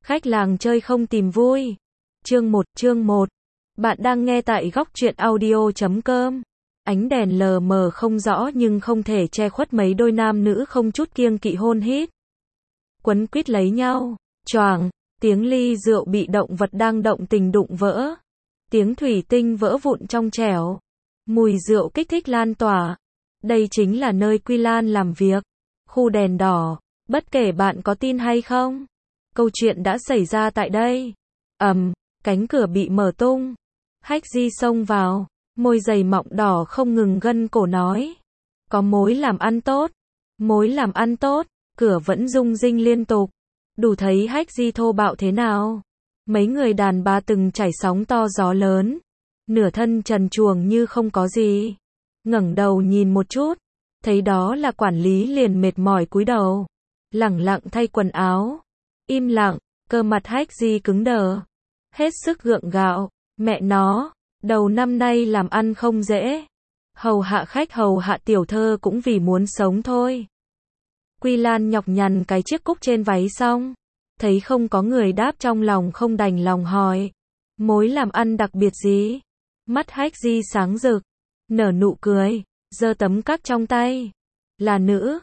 Khách làng chơi không tìm vui. Chương 1. Bạn đang nghe tại góc truyện audio.com. Ánh đèn lờ mờ không rõ nhưng không thể che khuất mấy đôi nam nữ không chút kiêng kỵ hôn hít. Quấn quýt lấy nhau. Choàng, tiếng ly rượu bị động vật đang động tình đụng vỡ. Tiếng thủy tinh vỡ vụn trong trẻo. Mùi rượu kích thích lan tỏa. Đây chính là nơi Quy Lan làm việc. Khu đèn đỏ. Bất kể bạn có tin hay không, câu chuyện đã xảy ra tại đây. Cánh cửa bị mở tung. Hách Di xông vào, môi dày mọng đỏ không ngừng gân cổ nói. Có mối làm ăn tốt. Mối làm ăn tốt. Cửa vẫn rung rinh liên tục. Đủ thấy Hách Di thô bạo thế nào. Mấy người đàn bà từng trải sóng to gió lớn. Nửa thân trần truồng như không có gì. Ngẩng đầu nhìn một chút. Thấy đó là quản lý liền mệt mỏi cúi đầu. Lẳng lặng thay quần áo. Im lặng, cơ mặt Hách Di cứng đờ. Hết sức gượng gạo. Mẹ nó, đầu năm nay làm ăn không dễ. Hầu hạ khách hầu hạ tiểu thơ cũng vì muốn sống thôi. Quy Lan nhọc nhằn cái chiếc cúc trên váy xong. Thấy không có người đáp trong lòng không đành lòng hỏi. Mối làm ăn đặc biệt gì? Mắt Hách Di sáng rực. Nở nụ cười, giơ tấm cắc trong tay. Là nữ.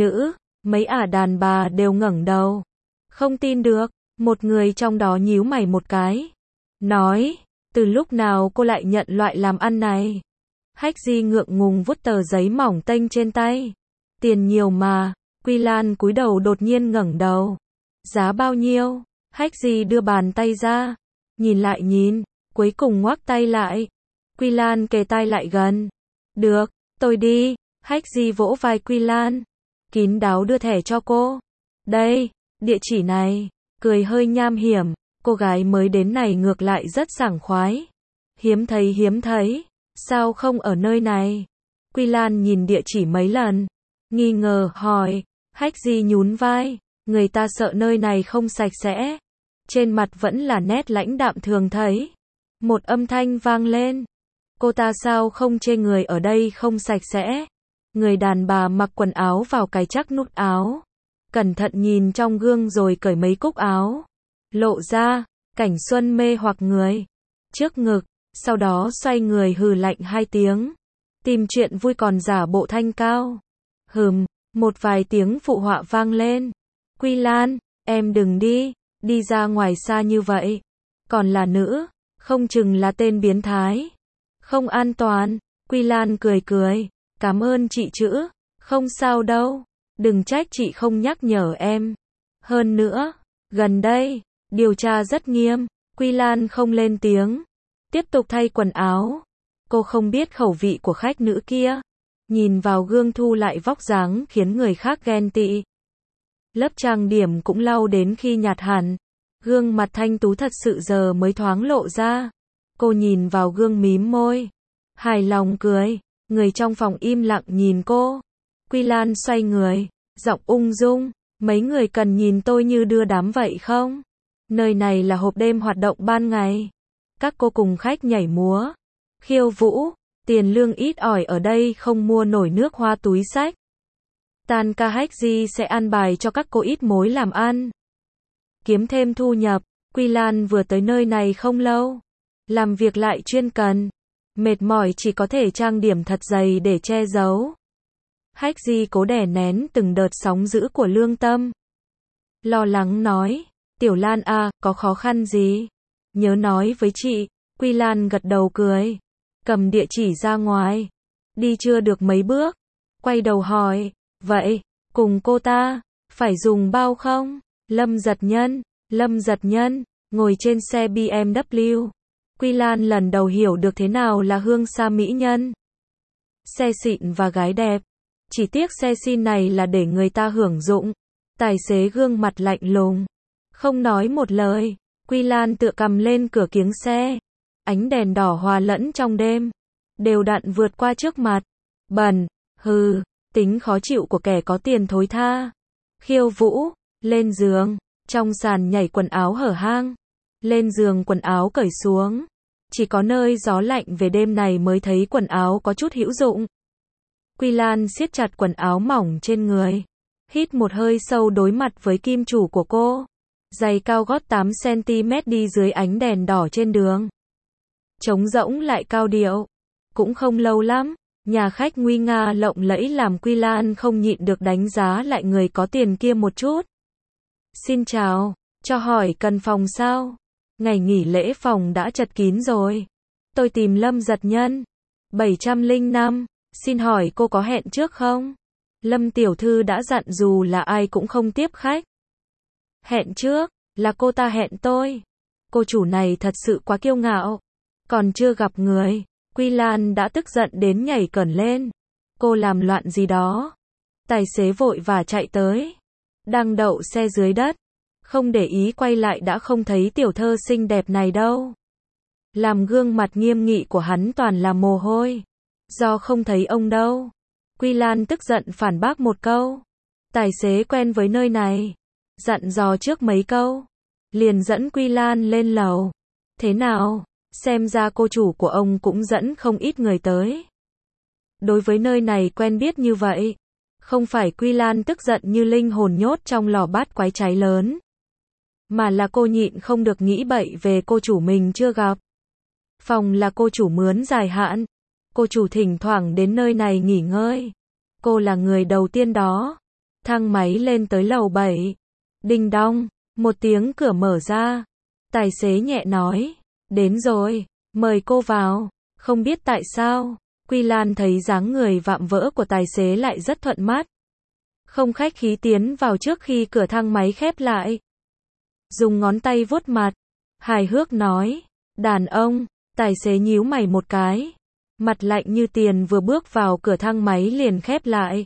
Mấy đàn bà đều ngẩng đầu. Không tin được, một người trong đó nhíu mày một cái. Nói, từ lúc nào cô lại nhận loại làm ăn này? Hách Di ngượng ngùng vuốt tờ giấy mỏng tênh trên tay. Tiền nhiều mà. Quy Lan cúi đầu đột nhiên ngẩng đầu. Giá bao nhiêu? Hách Di đưa bàn tay ra. Nhìn lại nhìn, cuối cùng ngoắc tay lại. Quy Lan kề tai lại gần. Được, tôi đi. Hách Di vỗ vai Quy Lan. Kín đáo đưa thẻ cho cô. Đây, địa chỉ này. Cười hơi nham hiểm. Cô gái mới đến này ngược lại rất sảng khoái. Hiếm thấy. Sao không ở nơi này? Quy Lan nhìn địa chỉ mấy lần. Nghi ngờ hỏi. Hách Di nhún vai. Người ta sợ nơi này không sạch sẽ. Trên mặt vẫn là nét lãnh đạm thường thấy. Một âm thanh vang lên. Cô ta sao không chê người ở đây không sạch sẽ? Người đàn bà mặc quần áo vào cái chắc nút áo. Cẩn thận nhìn trong gương rồi cởi mấy cúc áo. Lộ ra, cảnh xuân mê hoặc người. Trước ngực, sau đó xoay người hừ lạnh 2 tiếng. Tìm chuyện vui còn giả bộ thanh cao. Một vài tiếng phụ họa vang lên. Quy Lan, em đừng đi ra ngoài xa như vậy. Còn là nữ, không chừng là tên biến thái. Không an toàn. Quy Lan cười. Cảm ơn chị chữ. Không sao đâu. Đừng trách chị không nhắc nhở em. Hơn nữa, gần đây, điều tra rất nghiêm. Quy Lan không lên tiếng. Tiếp tục thay quần áo. Cô không biết khẩu vị của khách nữ kia. Nhìn vào gương thu lại vóc dáng khiến người khác ghen tị. Lớp trang điểm cũng lau đến khi nhạt hẳn. Gương mặt thanh tú thật sự giờ mới thoáng lộ ra. Cô nhìn vào gương mím môi. Hài lòng cười. Người trong phòng im lặng nhìn cô. Quy Lan xoay người. Giọng ung dung. Mấy người cần nhìn tôi như đưa đám vậy không? Nơi này là hộp đêm hoạt động ban ngày. Các cô cùng khách nhảy múa. Khiêu vũ. Tiền lương ít ỏi ở đây không mua nổi nước hoa túi xách. Tan ca Hách Di sẽ an bài cho các cô ít mối làm ăn. Kiếm thêm thu nhập. Quy Lan vừa tới nơi này không lâu. Làm việc lại chuyên cần. Mệt mỏi chỉ có thể trang điểm thật dày để che giấu. Hách Di cố đè nén từng đợt sóng dữ của lương tâm. Lo lắng nói. Tiểu Lan à, có khó khăn gì? Nhớ nói với chị. Quy Lan gật đầu cười. Cầm địa chỉ ra ngoài. Đi chưa được mấy bước. Quay đầu hỏi. Vậy, cùng cô ta, phải dùng bao không? Lâm giật nhân, ngồi trên xe BMW. Quy Lan lần đầu hiểu được thế nào là hương xa mỹ nhân. Xe xịn và gái đẹp. Chỉ tiếc xe xin này là để người ta hưởng dụng. Tài xế gương mặt lạnh lùng. Không nói một lời. Quy Lan tựa cầm lên cửa kiếng xe. Ánh đèn đỏ hòa lẫn trong đêm. Đều đặn vượt qua trước mặt. Bẩn, tính khó chịu của kẻ có tiền thối tha. Khiêu vũ, lên giường. Trong sàn nhảy quần áo hở hang. Lên giường quần áo cởi xuống. Chỉ có nơi gió lạnh về đêm này mới thấy quần áo có chút hữu dụng. Quy Lan siết chặt quần áo mỏng trên người. Hít một hơi sâu đối mặt với kim chủ của cô. Giày cao gót 8cm đi dưới ánh đèn đỏ trên đường. Trống rỗng lại cao điệu. Cũng không lâu lắm, nhà khách nguy nga lộng lẫy làm Quy Lan không nhịn được đánh giá lại người có tiền kia một chút. Xin chào, cho hỏi cần phòng sao? Ngày nghỉ lễ phòng đã chật kín rồi. Tôi tìm Lâm Giật Nhân. 705, xin hỏi cô có hẹn trước không? Lâm tiểu thư đã dặn dù là ai cũng không tiếp khách. Hẹn trước, là cô ta hẹn tôi. Cô chủ này thật sự quá kiêu ngạo. Còn chưa gặp người, Quy Lan đã tức giận đến nhảy cẩn lên. Cô làm loạn gì đó? Tài xế vội và chạy tới. Đang đậu xe dưới đất. Không để ý quay lại đã không thấy tiểu thơ xinh đẹp này đâu. Làm gương mặt nghiêm nghị của hắn toàn là mồ hôi. Do không thấy ông đâu. Quy Lan tức giận phản bác một câu. Tài xế quen với nơi này. Dặn dò trước mấy câu. Liền dẫn Quy Lan lên lầu. Thế nào? Xem ra cô chủ của ông cũng dẫn không ít người tới. Đối với nơi này quen biết như vậy. Không phải Quy Lan tức giận như linh hồn nhốt trong lò bát quái cháy lớn. Mà là cô nhịn không được nghĩ bậy về cô chủ mình chưa gặp. Phòng là cô chủ mướn dài hạn. Cô chủ thỉnh thoảng đến nơi này nghỉ ngơi. Cô là người đầu tiên đó. Thang máy lên tới lầu 7. Đinh đong, một tiếng cửa mở ra. Tài xế nhẹ nói. Đến rồi, mời cô vào. Không biết tại sao, Quy Lan thấy dáng người vạm vỡ của tài xế lại rất thuận mắt. Không khách khí tiến vào trước khi cửa thang máy khép lại. Dùng ngón tay vuốt mặt. Hài hước nói. Đàn ông, tài xế nhíu mày một cái. Mặt lạnh như tiền vừa bước vào cửa thang máy liền khép lại.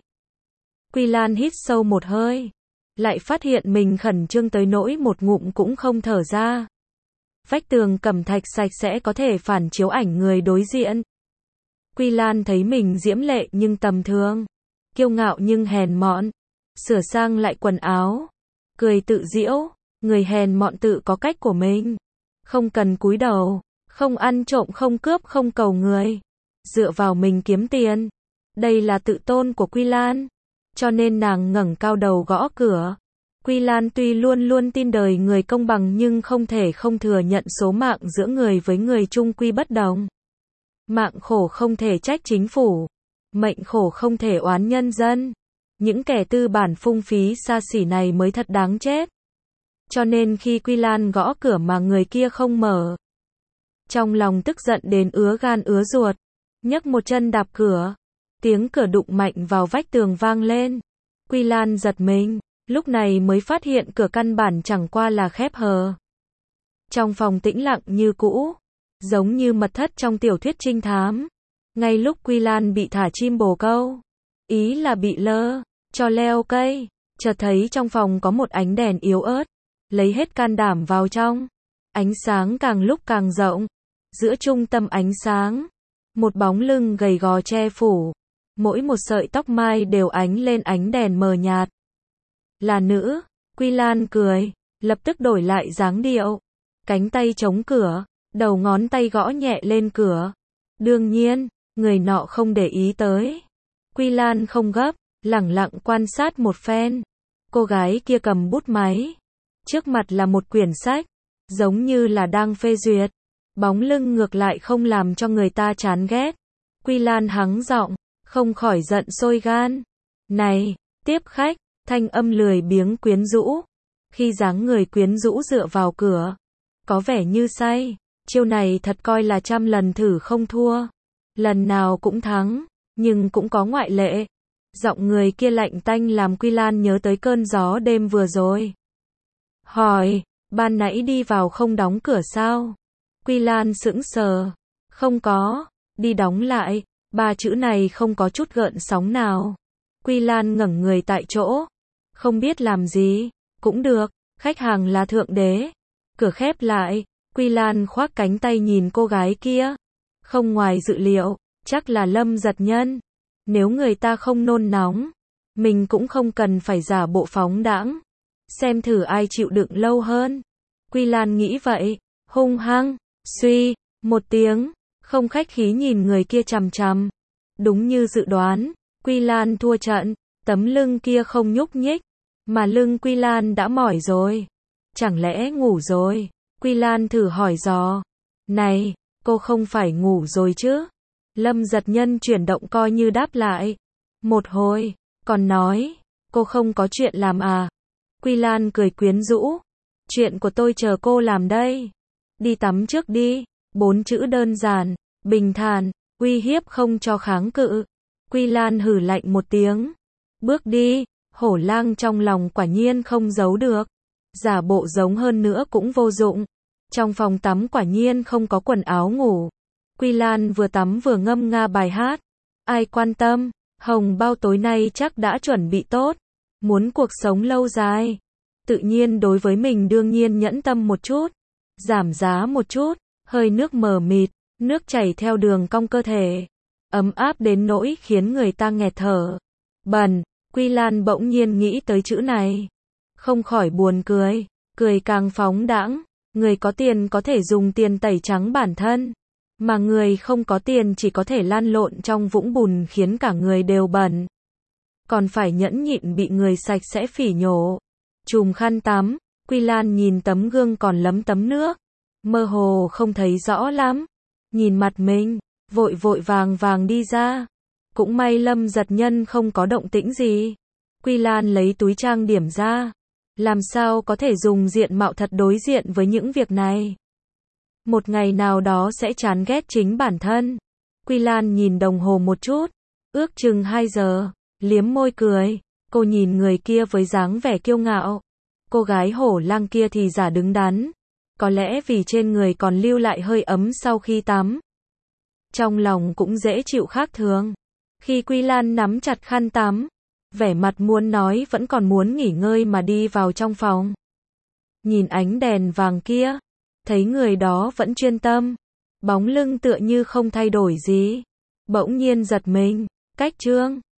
Quy Lan hít sâu một hơi. Lại phát hiện mình khẩn trương tới nỗi một ngụm cũng không thở ra. Vách tường cẩm thạch sạch sẽ có thể phản chiếu ảnh người đối diện. Quy Lan thấy mình diễm lệ nhưng tầm thường. Kiêu ngạo nhưng hèn mọn. Sửa sang lại quần áo. Cười tự giễu. Người hèn mọn tự có cách của mình. Không cần cúi đầu. Không ăn trộm không cướp không cầu người. Dựa vào mình kiếm tiền. Đây là tự tôn của Quy Lan. Cho nên nàng ngẩng cao đầu gõ cửa. Quy Lan tuy luôn luôn tin đời người công bằng nhưng không thể không thừa nhận số mạng giữa người với người chung quy bất đồng. Mạng khổ không thể trách chính phủ. Mệnh khổ không thể oán nhân dân. Những kẻ tư bản phung phí xa xỉ này mới thật đáng chết. Cho nên khi Quy Lan gõ cửa mà người kia không mở. Trong lòng tức giận đến ứa gan ứa ruột. Nhấc một chân đạp cửa. Tiếng cửa đụng mạnh vào vách tường vang lên. Quy Lan giật mình. Lúc này mới phát hiện cửa căn bản chẳng qua là khép hờ. Trong phòng tĩnh lặng như cũ. Giống như mật thất trong tiểu thuyết trinh thám. Ngay lúc Quy Lan bị thả chim bồ câu. Ý là bị lơ, cho leo cây. Chợt thấy trong phòng có một ánh đèn yếu ớt. Lấy hết can đảm vào trong. Ánh sáng càng lúc càng rộng. Giữa trung tâm ánh sáng. Một bóng lưng gầy gò che phủ. Mỗi một sợi tóc mai đều ánh lên ánh đèn mờ nhạt. Là nữ. Quy Lan cười. Lập tức đổi lại dáng điệu. Cánh tay chống cửa. Đầu ngón tay gõ nhẹ lên cửa. Đương nhiên, người nọ không để ý tới. Quy Lan không gấp. Lẳng lặng quan sát một phen. Cô gái kia cầm bút máy. Trước mặt là một quyển sách. Giống như là đang phê duyệt. Bóng lưng ngược lại không làm cho người ta chán ghét. Quy Lan hắng giọng. Không khỏi giận sôi gan. Này, tiếp khách. Thanh âm lười biếng quyến rũ. Khi dáng người quyến rũ dựa vào cửa. Có vẻ như say. Chiêu này thật coi là trăm lần thử không thua. Lần nào cũng thắng. Nhưng cũng có ngoại lệ. Giọng người kia lạnh tanh làm Quy Lan nhớ tới cơn gió đêm vừa rồi. Hỏi, ban nãy đi vào không đóng cửa sao? Quy Lan sững sờ. Không có. Đi đóng lại. Ba chữ này không có chút gợn sóng nào. Quy Lan ngẩng người tại chỗ. Không biết làm gì. Cũng được. Khách hàng là thượng đế. Cửa khép lại. Quy Lan khoác cánh tay nhìn cô gái kia. Không ngoài dự liệu. Chắc là Lâm Giật Nhân. Nếu người ta không nôn nóng. Mình cũng không cần phải giả bộ phóng đãng. Xem thử ai chịu đựng lâu hơn. Quy Lan nghĩ vậy. Hung hăng. Suy. Một tiếng. Không khách khí nhìn người kia chằm chằm. Đúng như dự đoán. Quy Lan thua trận. Tấm lưng kia không nhúc nhích. Mà lưng Quy Lan đã mỏi rồi. Chẳng lẽ ngủ rồi? Quy Lan thử hỏi dò. Này, cô không phải ngủ rồi chứ? Lâm Giật Nhân chuyển động coi như đáp lại. Một hồi, còn nói, cô không có chuyện làm à? Quy Lan cười quyến rũ. Chuyện của tôi chờ cô làm đây. Đi tắm trước đi. 4 chữ đơn giản, bình thản, uy hiếp không cho kháng cự. Quy Lan hử lạnh một tiếng. Bước đi, hổ lang trong lòng quả nhiên không giấu được. Giả bộ giống hơn nữa cũng vô dụng. Trong phòng tắm quả nhiên không có quần áo ngủ. Quy Lan vừa tắm vừa ngâm nga bài hát. Ai quan tâm, hồng bao tối nay chắc đã chuẩn bị tốt. Muốn cuộc sống lâu dài. Tự nhiên đối với mình đương nhiên nhẫn tâm một chút. Giảm giá một chút, hơi nước mờ mịt, nước chảy theo đường cong cơ thể. Ấm áp đến nỗi khiến người ta nghẹt thở. Bẩn, Quy Lan bỗng nhiên nghĩ tới chữ này. Không khỏi buồn cười, cười càng phóng đãng. Người có tiền có thể dùng tiền tẩy trắng bản thân. Mà người không có tiền chỉ có thể lăn lộn trong vũng bùn khiến cả người đều bẩn. Còn phải nhẫn nhịn bị người sạch sẽ phỉ nhổ. Chùm khăn tắm, Quy Lan nhìn tấm gương còn lấm tấm nước. Mơ hồ không thấy rõ lắm. Nhìn mặt mình, vội vội vàng vàng đi ra. Cũng may Lâm Giật Nhân không có động tĩnh gì. Quy Lan lấy túi trang điểm ra. Làm sao có thể dùng diện mạo thật đối diện với những việc này. Một ngày nào đó sẽ chán ghét chính bản thân. Quy Lan nhìn đồng hồ một chút. Ước chừng 2 giờ. Liếm môi cười. Cô nhìn người kia với dáng vẻ kiêu ngạo. Cô gái hổ lang kia thì giả đứng đắn. Có lẽ vì trên người còn lưu lại hơi ấm sau khi tắm. Trong lòng cũng dễ chịu khác thường. Khi Quy Lan nắm chặt khăn tắm, vẻ mặt muốn nói vẫn còn muốn nghỉ ngơi mà đi vào trong phòng. Nhìn ánh đèn vàng kia, thấy người đó vẫn chuyên tâm, bóng lưng tựa như không thay đổi gì. Bỗng nhiên giật mình, cách chương